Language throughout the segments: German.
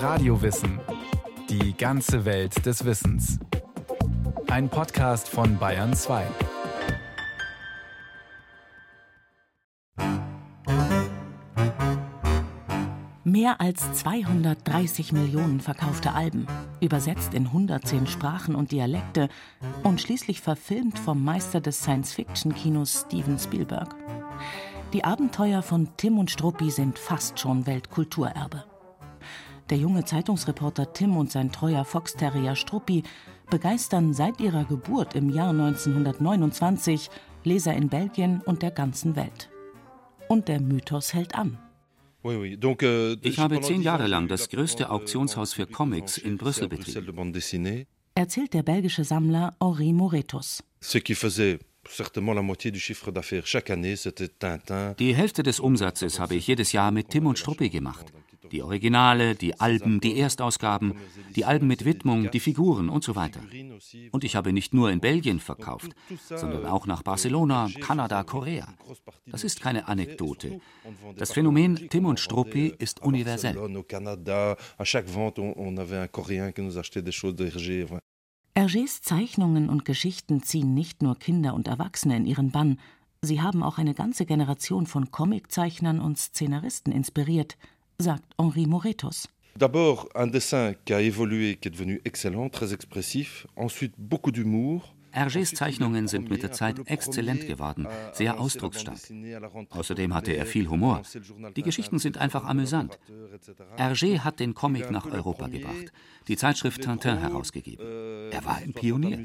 Radiowissen. Die ganze Welt des Wissens. Ein Podcast von Bayern 2. Mehr als 230 Millionen verkaufte Alben, übersetzt in 110 Sprachen und Dialekte und schließlich verfilmt vom Meister des Science-Fiction-Kinos Steven Spielberg. Die Abenteuer von Tim und Struppi sind fast schon Weltkulturerbe. Der junge Zeitungsreporter Tim und sein treuer Foxterrier Struppi begeistern seit ihrer Geburt im Jahr 1929 Leser in Belgien und der ganzen Welt. Und der Mythos hält an. Ich habe 10 Jahre lang das größte Auktionshaus für Comics in Brüssel betrieben. Erzählt der belgische Sammler Henri Moretus. Die Hälfte des Umsatzes habe ich jedes Jahr mit Tim und Struppi gemacht. Die Originale, die Alben, die Erstausgaben, die Alben mit Widmung, die Figuren und so weiter. Und ich habe nicht nur in Belgien verkauft, sondern auch nach Barcelona, Kanada, Korea. Das ist keine Anekdote. Das Phänomen Tim und Struppi ist universell. Hergés Zeichnungen und Geschichten ziehen nicht nur Kinder und Erwachsene in ihren Bann, sie haben auch eine ganze Generation von Comiczeichnern und Szenaristen inspiriert, sagt Henri Moretus. D'abord un dessin qui a évolué, qui est devenu excellent, très expressif, ensuite beaucoup d'humour. Hergés Zeichnungen sind mit der Zeit exzellent geworden, sehr ausdrucksstark. Außerdem hatte er viel Humor. Die Geschichten sind einfach amüsant. Hergé hat den Comic nach Europa gebracht, die Zeitschrift Tintin herausgegeben. Er war ein Pionier.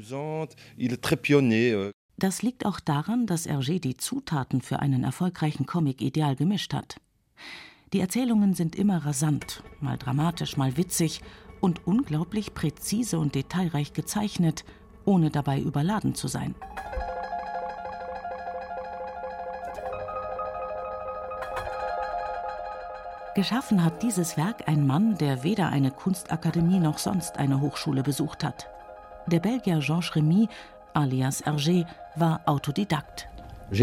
Das liegt auch daran, dass Hergé die Zutaten für einen erfolgreichen Comic ideal gemischt hat. Die Erzählungen sind immer rasant, mal dramatisch, mal witzig und unglaublich präzise und detailreich gezeichnet, ohne dabei überladen zu sein. Geschaffen hat dieses Werk ein Mann, der weder eine Kunstakademie noch sonst eine Hochschule besucht hat. Der Belgier Georges Remy, alias Hergé, war Autodidakt. Ich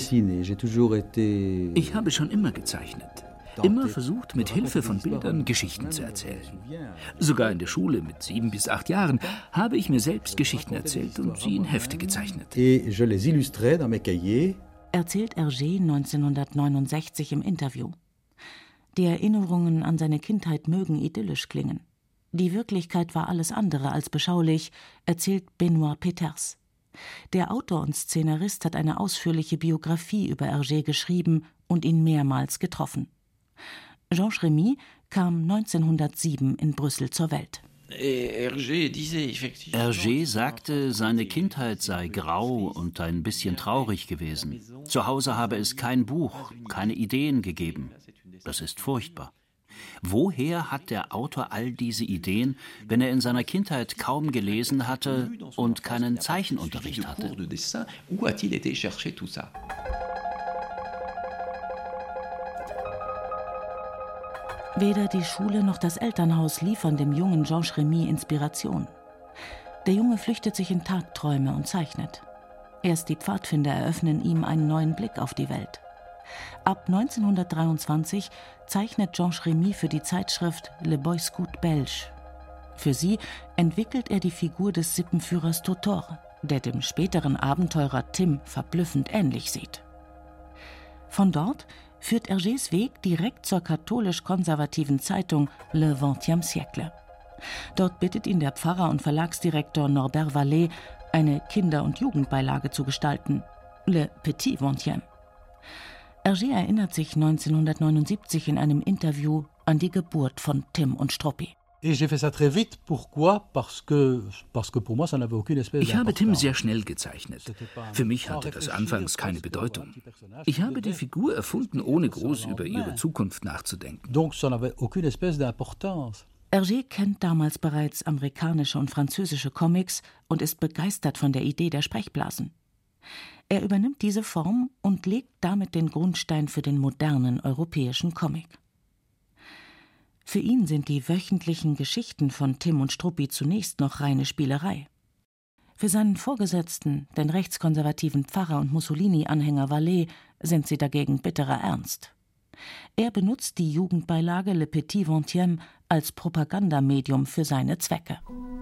habe schon immer gezeichnet. Immer versucht, mit Hilfe von Bildern Geschichten zu erzählen. Sogar in der Schule mit 7 bis 8 Jahren habe ich mir selbst Geschichten erzählt und sie in Hefte gezeichnet. Erzählt Hergé 1969 im Interview. Die Erinnerungen an seine Kindheit mögen idyllisch klingen. Die Wirklichkeit war alles andere als beschaulich, erzählt Benoît Peters. Der Autor und Szenarist hat eine ausführliche Biografie über Hergé geschrieben und ihn mehrmals getroffen. Georges Remy kam 1907 in Brüssel zur Welt. Hergé sagte, seine Kindheit sei grau und ein bisschen traurig gewesen. Zu Hause habe es kein Buch, keine Ideen gegeben. Das ist furchtbar. Woher hat der Autor all diese Ideen, wenn er in seiner Kindheit kaum gelesen hatte und keinen Zeichenunterricht hatte? Weder die Schule noch das Elternhaus liefern dem jungen Georges Remy Inspiration. Der Junge flüchtet sich in Tagträume und zeichnet. Erst die Pfadfinder eröffnen ihm einen neuen Blick auf die Welt. Ab 1923 zeichnet Georges Remy für die Zeitschrift Le Boy Scout Belge. Für sie entwickelt er die Figur des Sippenführers Totor, der dem späteren Abenteurer Tim verblüffend ähnlich sieht. Von dort führt Hergés Weg direkt zur katholisch-konservativen Zeitung Le XXe Siècle. Dort bittet ihn der Pfarrer und Verlagsdirektor Norbert Vallée, eine Kinder- und Jugendbeilage zu gestalten, Le Petit XXe. Hergé erinnert sich 1979 in einem Interview an die Geburt von Tim und Struppi. Ich habe Tim sehr schnell gezeichnet. Für mich hatte das anfangs keine Bedeutung. Ich habe die Figur erfunden, ohne groß über ihre Zukunft nachzudenken. Hergé kennt damals bereits amerikanische und französische Comics und ist begeistert von der Idee der Sprechblasen. Er übernimmt diese Form und legt damit den Grundstein für den modernen europäischen Comic. Für ihn sind die wöchentlichen Geschichten von Tim und Struppi zunächst noch reine Spielerei. Für seinen Vorgesetzten, den rechtskonservativen Pfarrer und Mussolini-Anhänger Vallée, sind sie dagegen bitterer Ernst. Er benutzt die Jugendbeilage Le Petit XXe als Propagandamedium für seine Zwecke.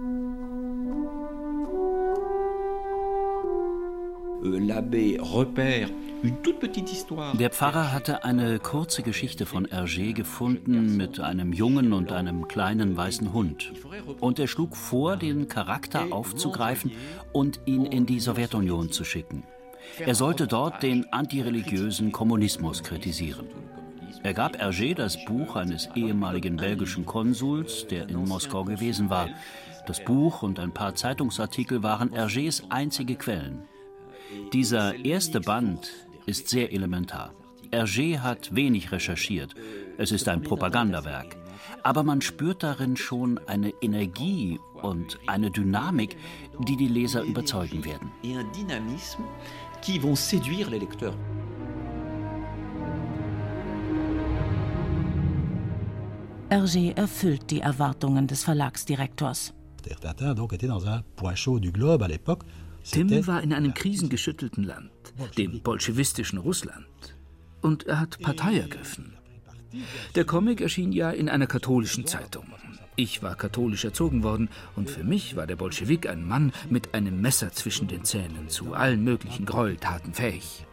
Der Pfarrer hatte eine kurze Geschichte von Hergé gefunden mit einem Jungen und einem kleinen weißen Hund. Und er schlug vor, den Charakter aufzugreifen und ihn in die Sowjetunion zu schicken. Er sollte dort den antireligiösen Kommunismus kritisieren. Er gab Hergé das Buch eines ehemaligen belgischen Konsuls, der in Moskau gewesen war. Das Buch und ein paar Zeitungsartikel waren Hergés einzige Quellen. Dieser erste Band ist sehr elementar. Hergé hat wenig recherchiert. Es ist ein Propagandawerk. Aber man spürt darin schon eine Energie und eine Dynamik, die die Leser überzeugen werden. Hergé erfüllt die Erwartungen des Verlagsdirektors. Tim war in einem krisengeschüttelten Land, dem bolschewistischen Russland. Und er hat Partei ergriffen. Der Comic erschien ja in einer katholischen Zeitung. Ich war katholisch erzogen worden und für mich war der Bolschewik ein Mann mit einem Messer zwischen den Zähnen, zu allen möglichen Gräueltaten fähig.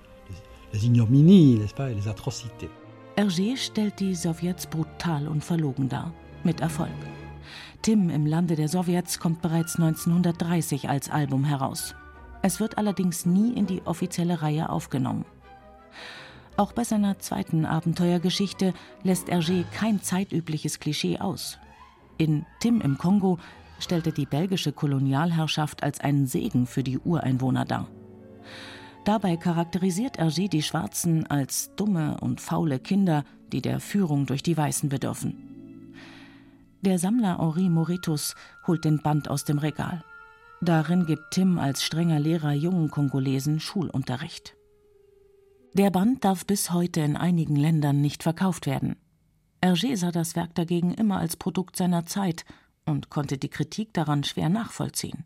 Hergé stellt die Sowjets brutal und verlogen dar, mit Erfolg. Tim im Lande der Sowjets kommt bereits 1930 als Album heraus. Es wird allerdings nie in die offizielle Reihe aufgenommen. Auch bei seiner zweiten Abenteuergeschichte lässt Hergé kein zeitübliches Klischee aus. In Tim im Kongo stellt er die belgische Kolonialherrschaft als einen Segen für die Ureinwohner dar. Dabei charakterisiert Hergé die Schwarzen als dumme und faule Kinder, die der Führung durch die Weißen bedürfen. Der Sammler Henri Moretus holt den Band aus dem Regal. Darin gibt Tim als strenger Lehrer jungen Kongolesen Schulunterricht. Der Band darf bis heute in einigen Ländern nicht verkauft werden. Hergé sah das Werk dagegen immer als Produkt seiner Zeit und konnte die Kritik daran schwer nachvollziehen.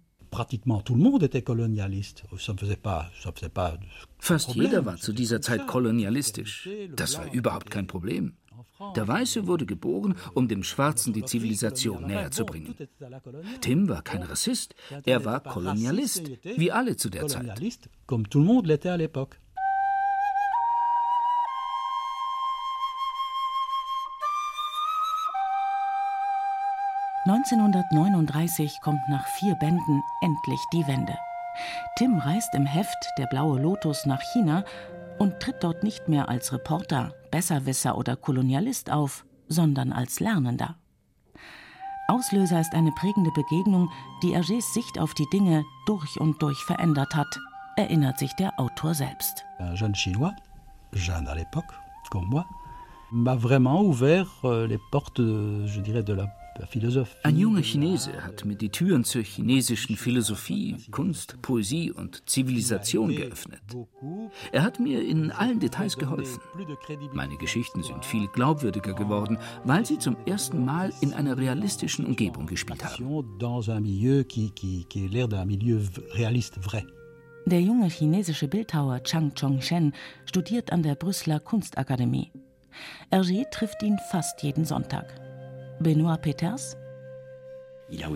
Fast jeder war zu dieser Zeit kolonialistisch. Das war überhaupt kein Problem. Der Weiße wurde geboren, um dem Schwarzen die Zivilisation näher zu bringen. Tim war kein Rassist, er war Kolonialist, wie alle zu der Zeit. 1939 kommt nach 4 Bänden endlich die Wende. Tim reist im Heft Der blaue Lotus nach China und tritt dort nicht mehr als Reporter, Besserwisser oder Kolonialist auf, sondern als Lernender. Auslöser ist eine prägende Begegnung, die Hergés Sicht auf die Dinge durch und durch verändert hat, erinnert sich der Autor selbst. Un jeune Chinois, jeune à l'époque, comme moi, m'a vraiment ouvert les portes, je dirais, de la Philosophie. Ein junger Chinese hat mir die Türen zur chinesischen Philosophie, Kunst, Poesie und Zivilisation geöffnet. Er hat mir in allen Details geholfen. Meine Geschichten sind viel glaubwürdiger geworden, weil sie zum ersten Mal in einer realistischen Umgebung gespielt haben. Der junge chinesische Bildhauer Chang Chong-shen studiert an der Brüsseler Kunstakademie. Hergé trifft ihn fast jeden Sonntag. Benoît Peters? Er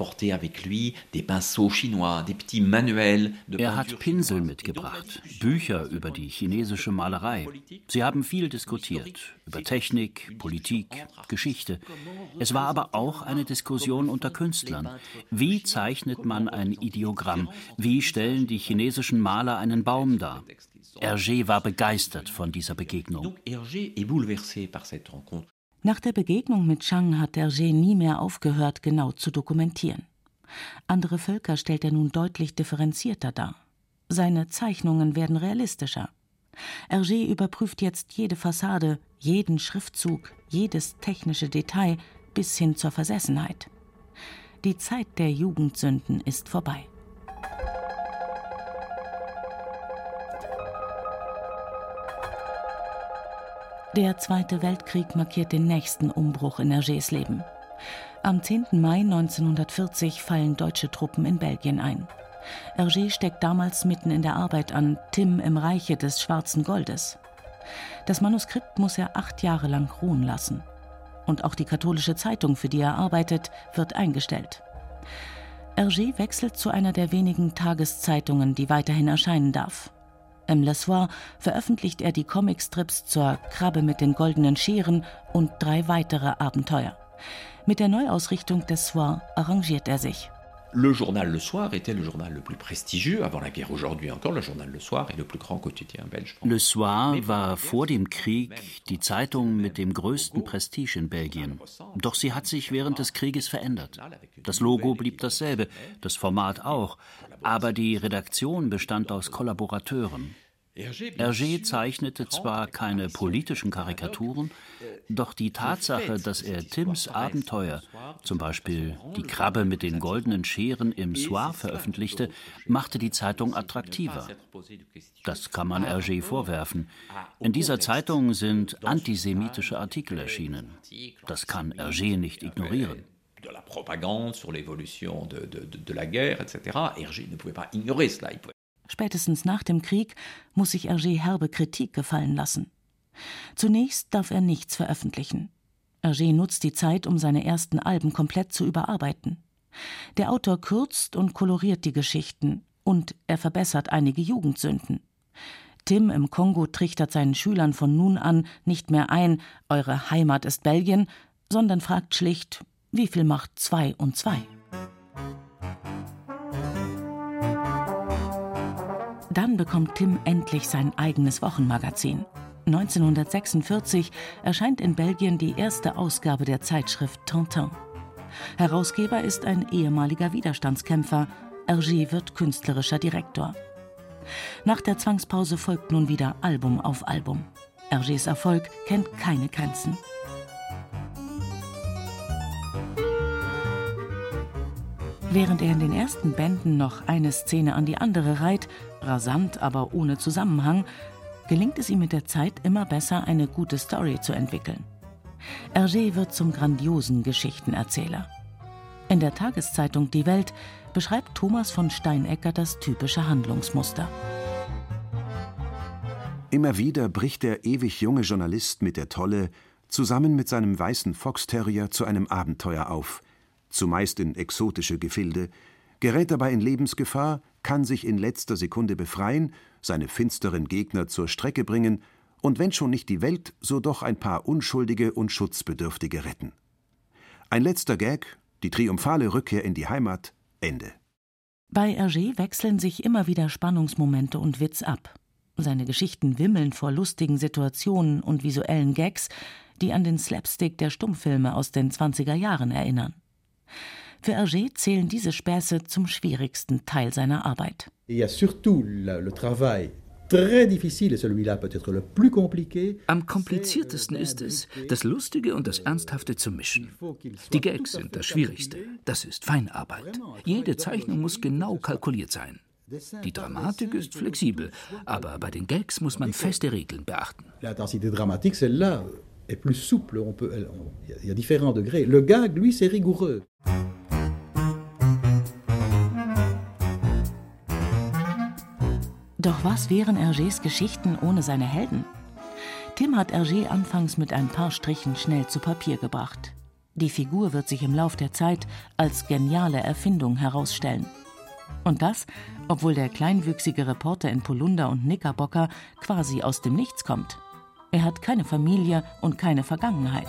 hat Pinsel mitgebracht, Bücher über die chinesische Malerei. Sie haben viel diskutiert, über Technik, Politik, Geschichte. Es war aber auch eine Diskussion unter Künstlern. Wie zeichnet man ein Ideogramm? Wie stellen die chinesischen Maler einen Baum dar? Hergé war begeistert von dieser Begegnung. Nach der Begegnung mit Chang hat Hergé nie mehr aufgehört, genau zu dokumentieren. Andere Völker stellt er nun deutlich differenzierter dar. Seine Zeichnungen werden realistischer. Hergé überprüft jetzt jede Fassade, jeden Schriftzug, jedes technische Detail bis hin zur Versessenheit. Die Zeit der Jugendsünden ist vorbei. Der Zweite Weltkrieg markiert den nächsten Umbruch in Hergés Leben. Am 10. Mai 1940 fallen deutsche Truppen in Belgien ein. Hergé steckt damals mitten in der Arbeit an Tim im Reiche des schwarzen Goldes. Das Manuskript muss er 8 Jahre lang ruhen lassen. und auch die katholische Zeitung, für die er arbeitet, wird eingestellt. Hergé wechselt zu einer der wenigen Tageszeitungen, die weiterhin erscheinen darf. Im Le Soir veröffentlicht er die Comicstrips zur Krabbe mit den goldenen Scheren und 3 weitere Abenteuer. Mit der Neuausrichtung des Soir arrangiert er sich. Le journal Le Soir était le journal le plus prestigieux avant la guerre. Aujourd'hui encore, le journal Le Soir est le plus grand quotidien belge. Le Soir war vor dem Krieg die Zeitung mit dem größten Prestige in Belgien. Doch sie hat sich während des Krieges verändert. Das Logo blieb dasselbe, das Format auch, aber die Redaktion bestand aus Kollaborateuren. Hergé zeichnete zwar keine politischen Karikaturen, doch die Tatsache, dass er Tims Abenteuer, zum Beispiel die Krabbe mit den goldenen Scheren im Soir veröffentlichte, machte die Zeitung attraktiver. Das kann man Hergé vorwerfen. In dieser Zeitung sind antisemitische Artikel erschienen. Das kann Hergé nicht ignorieren. De la propagande sur l'évolution de la guerre, etc. Hergé ne pouvait pas ignorer cela. Spätestens nach dem Krieg muss sich Hergé herbe Kritik gefallen lassen. Zunächst darf er nichts veröffentlichen. Hergé nutzt die Zeit, um seine ersten Alben komplett zu überarbeiten. Der Autor kürzt und koloriert die Geschichten und er verbessert einige Jugendsünden. Tim im Kongo trichtert seinen Schülern von nun an nicht mehr ein, eure Heimat ist Belgien, sondern fragt schlicht, wie viel macht 2 und 2? Dann bekommt Tim endlich sein eigenes Wochenmagazin. 1946 erscheint in Belgien die erste Ausgabe der Zeitschrift Tintin. Herausgeber ist ein ehemaliger Widerstandskämpfer. Hergé wird künstlerischer Direktor. Nach der Zwangspause folgt nun wieder Album auf Album. Hergés Erfolg kennt keine Grenzen. Während er in den ersten Bänden noch eine Szene an die andere reiht, rasant, aber ohne Zusammenhang, gelingt es ihm mit der Zeit immer besser, eine gute Story zu entwickeln. Hergé wird zum grandiosen Geschichtenerzähler. In der Tageszeitung Die Welt beschreibt Thomas von Steinecker das typische Handlungsmuster. Immer wieder bricht der ewig junge Journalist mit der Tolle zusammen mit seinem weißen Foxterrier zu einem Abenteuer auf, zumeist in exotische Gefilde, gerät dabei in Lebensgefahr, kann sich in letzter Sekunde befreien, seine finsteren Gegner zur Strecke bringen und wenn schon nicht die Welt, so doch ein paar Unschuldige und Schutzbedürftige retten. Ein letzter Gag, die triumphale Rückkehr in die Heimat, Ende. Bei Hergé wechseln sich immer wieder Spannungsmomente und Witz ab. Seine Geschichten wimmeln vor lustigen Situationen und visuellen Gags, die an den Slapstick der Stummfilme aus den 20er Jahren erinnern. Für Hergé zählen diese Späße zum schwierigsten Teil seiner Arbeit. Am kompliziertesten ist es, das Lustige und das Ernsthafte zu mischen. Die Gags sind das Schwierigste. Das ist Feinarbeit. Jede Zeichnung muss genau kalkuliert sein. Die Dramatik ist flexibel, aber bei den Gags muss man feste Regeln beachten. est plus souple, il y a différents degrés. Le gag, lui, c'est rigoureux. Doch was wären Hergés Geschichten ohne seine Helden? Tim hat Hergé anfangs mit ein paar Strichen schnell zu Papier gebracht. Die Figur wird sich im Lauf der Zeit als geniale Erfindung herausstellen. Und das, obwohl der kleinwüchsige Reporter in Polunder und Knickerbocker quasi aus dem Nichts kommt. Er hat keine Familie und keine Vergangenheit.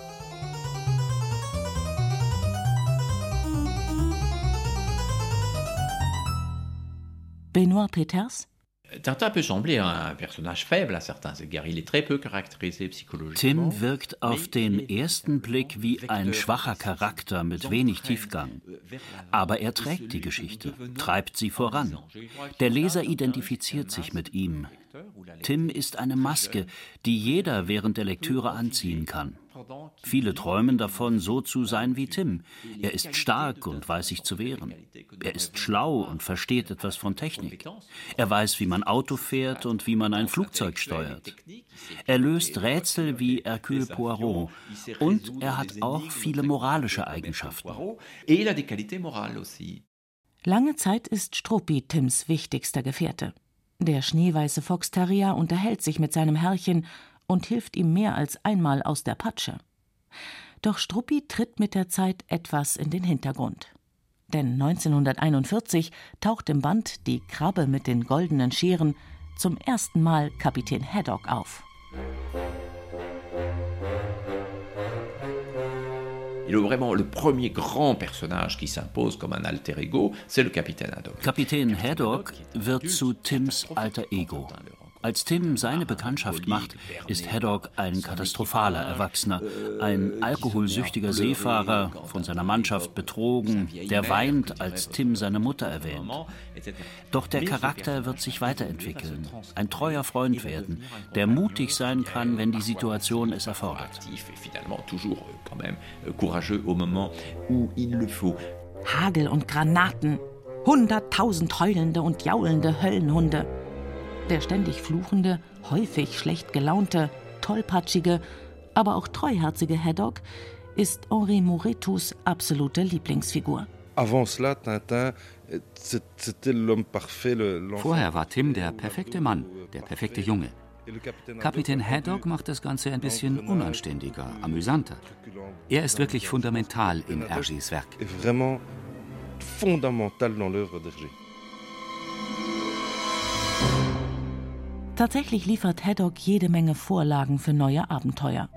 Benoît Peters? Tintin peut sembler un personnage faible à certains égards. Il est très peu caractérisé psychologiquement. Tim wirkt auf den ersten Blick wie ein schwacher Charakter mit wenig Tiefgang. Aber er trägt die Geschichte, treibt sie voran. Der Leser identifiziert sich mit ihm. Tim ist eine Maske, die jeder während der Lektüre anziehen kann. Viele träumen davon, so zu sein wie Tim. Er ist stark und weiß sich zu wehren. Er ist schlau und versteht etwas von Technik. Er weiß, wie man Auto fährt und wie man ein Flugzeug steuert. Er löst Rätsel wie Hercule Poirot. Und er hat auch viele moralische Eigenschaften. Lange Zeit ist Struppi Tims wichtigster Gefährte. Der schneeweiße Foxterrier unterhält sich mit seinem Herrchen und hilft ihm mehr als einmal aus der Patsche. Doch Struppi tritt mit der Zeit etwas in den Hintergrund. Denn 1941 taucht im Band Die Krabbe mit den goldenen Scheren zum ersten Mal Kapitän Haddock auf. Vraiment le premier grand personnage qui s'impose comme un alter ego, c'est le Capitaine Haddock. Kapitän Haddock wird zu Tims alter Ego. Als Tim seine Bekanntschaft macht, ist Haddock ein katastrophaler Erwachsener, ein alkoholsüchtiger Seefahrer, von seiner Mannschaft betrogen, der weint, als Tim seine Mutter erwähnt. Doch der Charakter wird sich weiterentwickeln, ein treuer Freund werden, der mutig sein kann, wenn die Situation es erfordert. Hagel und Granaten, 100.000 heulende und jaulende Höllenhunde. Der ständig fluchende, häufig schlecht gelaunte, tollpatschige, aber auch treuherzige Haddock ist Henri Moretus absolute Lieblingsfigur. Vorher war Tim der perfekte Mann, der perfekte Junge. Kapitän Haddock macht das Ganze ein bisschen unanständiger, amüsanter. Er ist wirklich fundamental in Hergés Werk. Tatsächlich liefert Haddock jede Menge Vorlagen für neue Abenteuer.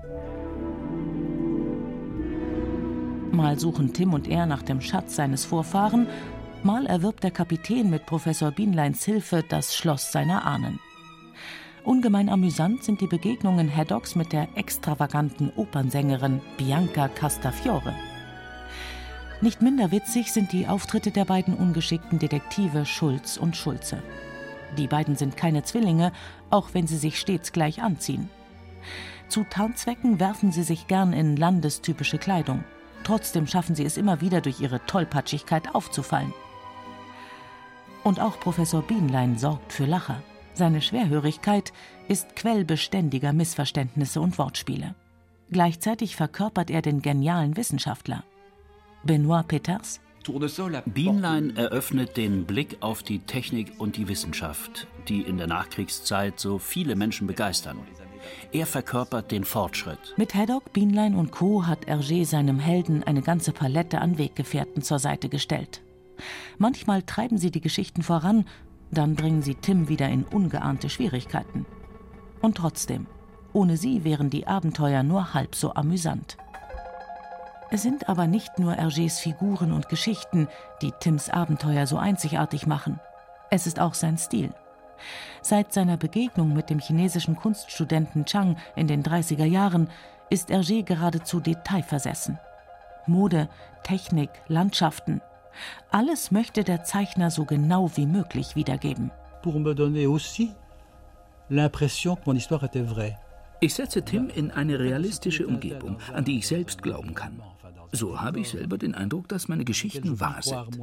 Mal suchen Tim und er nach dem Schatz seines Vorfahren, mal erwirbt der Kapitän mit Professor Bienleins Hilfe das Schloss seiner Ahnen. Ungemein amüsant sind die Begegnungen Haddocks mit der extravaganten Opernsängerin Bianca Castafiore. Nicht minder witzig sind die Auftritte der beiden ungeschickten Detektive Schulz und Schulze. Die beiden sind keine Zwillinge, auch wenn sie sich stets gleich anziehen. Zu Tarnzwecken werfen sie sich gern in landestypische Kleidung. Trotzdem schaffen sie es immer wieder, durch ihre Tollpatschigkeit aufzufallen. Und auch Professor Bienlein sorgt für Lacher. Seine Schwerhörigkeit ist Quell beständiger Missverständnisse und Wortspiele. Gleichzeitig verkörpert er den genialen Wissenschaftler. Benoît Peters: Bienlein eröffnet den Blick auf die Technik und die Wissenschaft, die in der Nachkriegszeit so viele Menschen begeistern. Er verkörpert den Fortschritt. Mit Haddock, Bienlein und Co. hat Hergé seinem Helden eine ganze Palette an Weggefährten zur Seite gestellt. Manchmal treiben sie die Geschichten voran, dann bringen sie Tim wieder in ungeahnte Schwierigkeiten. Und trotzdem, ohne sie wären die Abenteuer nur halb so amüsant. Es sind aber nicht nur Hergés Figuren und Geschichten, die Tims Abenteuer so einzigartig machen. Es ist auch sein Stil. Seit seiner Begegnung mit dem chinesischen Kunststudenten Chang in den 30er Jahren ist Hergé geradezu detailversessen. Mode, Technik, Landschaften – alles möchte der Zeichner so genau wie möglich wiedergeben. Pour me donner aussi l'impression que mon histoire était vraie. Ich setze Tim in eine realistische Umgebung, an die ich selbst glauben kann. So habe ich selber den Eindruck, dass meine Geschichten wahr sind.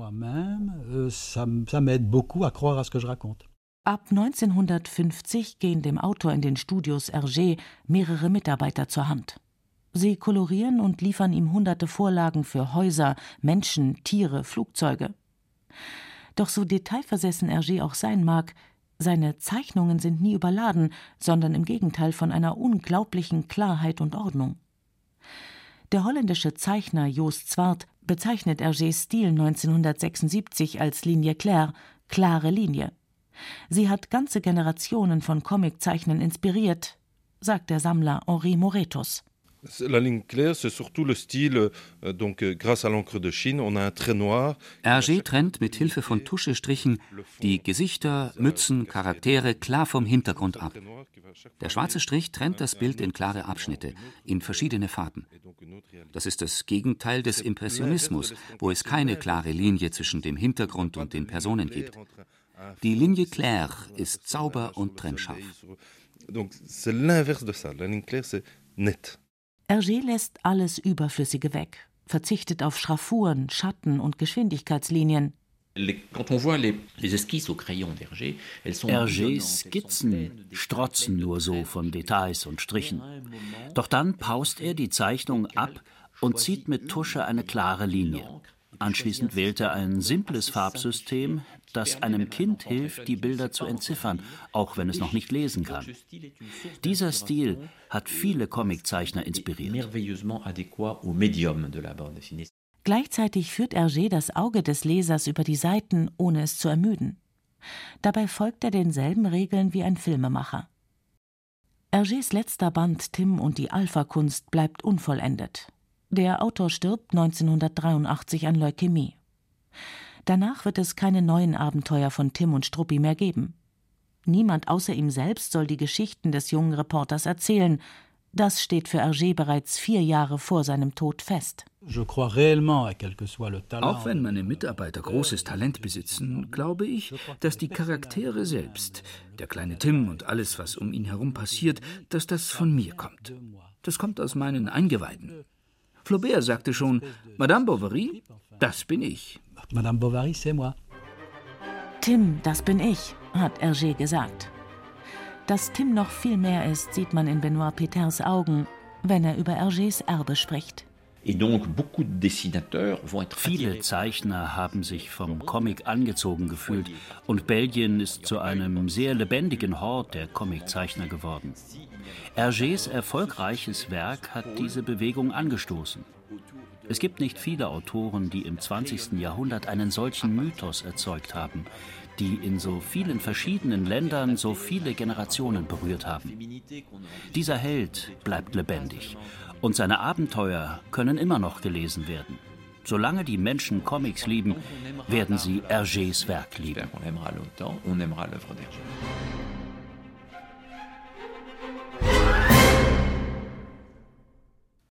Ab 1950 gehen dem Autor in den Studios Hergé mehrere Mitarbeiter zur Hand. Sie kolorieren und liefern ihm hunderte Vorlagen für Häuser, Menschen, Tiere, Flugzeuge. Doch so detailversessen Hergé auch sein mag, seine Zeichnungen sind nie überladen, sondern im Gegenteil von einer unglaublichen Klarheit und Ordnung. Der holländische Zeichner Joost Zwart bezeichnet Hergés Stil 1976 als Linie claire, klare Linie. Sie hat ganze Generationen von Comiczeichnern inspiriert, sagt der Sammler Henri Moretus. La ligne claire, c'est surtout le style, donc grâce à l'encre de Chine, on a un trait noir. Hergé trennt mit Hilfe von Tuschestrichen die Gesichter, Mützen, Charaktere klar vom Hintergrund ab. Der schwarze Strich trennt das Bild in klare Abschnitte, in verschiedene Farben. Das ist das Gegenteil des Impressionismus, wo es keine klare Linie zwischen dem Hintergrund und den Personen gibt. Die Linie claire ist sauber und trennscharf. Donc c'est l'inverse de ça. La ligne claire, c'est net. Hergé lässt alles Überflüssige weg, verzichtet auf Schraffuren, Schatten und Geschwindigkeitslinien. Hergés Skizzen strotzen nur so von Details und Strichen. Doch dann paust er die Zeichnung ab und zieht mit Tusche eine klare Linie. Anschließend wählt er ein simples Farbsystem, das einem Kind hilft, die Bilder zu entziffern, auch wenn es noch nicht lesen kann. Dieser Stil hat viele Comiczeichner inspiriert. Gleichzeitig führt Hergé das Auge des Lesers über die Seiten, ohne es zu ermüden. Dabei folgt er denselben Regeln wie ein Filmemacher. Hergés letzter Band Tim und die Alpha-Kunst bleibt unvollendet. Der Autor stirbt 1983 an Leukämie. Danach wird es keine neuen Abenteuer von Tim und Struppi mehr geben. Niemand außer ihm selbst soll die Geschichten des jungen Reporters erzählen. Das steht für Hergé bereits 4 Jahre vor seinem Tod fest. Auch wenn meine Mitarbeiter großes Talent besitzen, glaube ich, dass die Charaktere selbst, der kleine Tim und alles, was um ihn herum passiert, dass das von mir kommt. Das kommt aus meinen Eingeweiden. Flaubert sagte schon, Madame Bovary, das bin ich. Madame Bovary, c'est moi. Tim, das bin ich, hat Hergé gesagt. Dass Tim noch viel mehr ist, sieht man in Benoît Péterns Augen, wenn er über Hergés Erbe spricht. Viele Zeichner haben sich vom Comic angezogen gefühlt und Belgien ist zu einem sehr lebendigen Hort der Comiczeichner geworden. Hergés erfolgreiches Werk hat diese Bewegung angestoßen. Es gibt nicht viele Autoren, die im 20. Jahrhundert einen solchen Mythos erzeugt haben, die in so vielen verschiedenen Ländern so viele Generationen berührt haben. Dieser Held bleibt lebendig und seine Abenteuer können immer noch gelesen werden. Solange die Menschen Comics lieben, werden sie Hergés Werk lieben.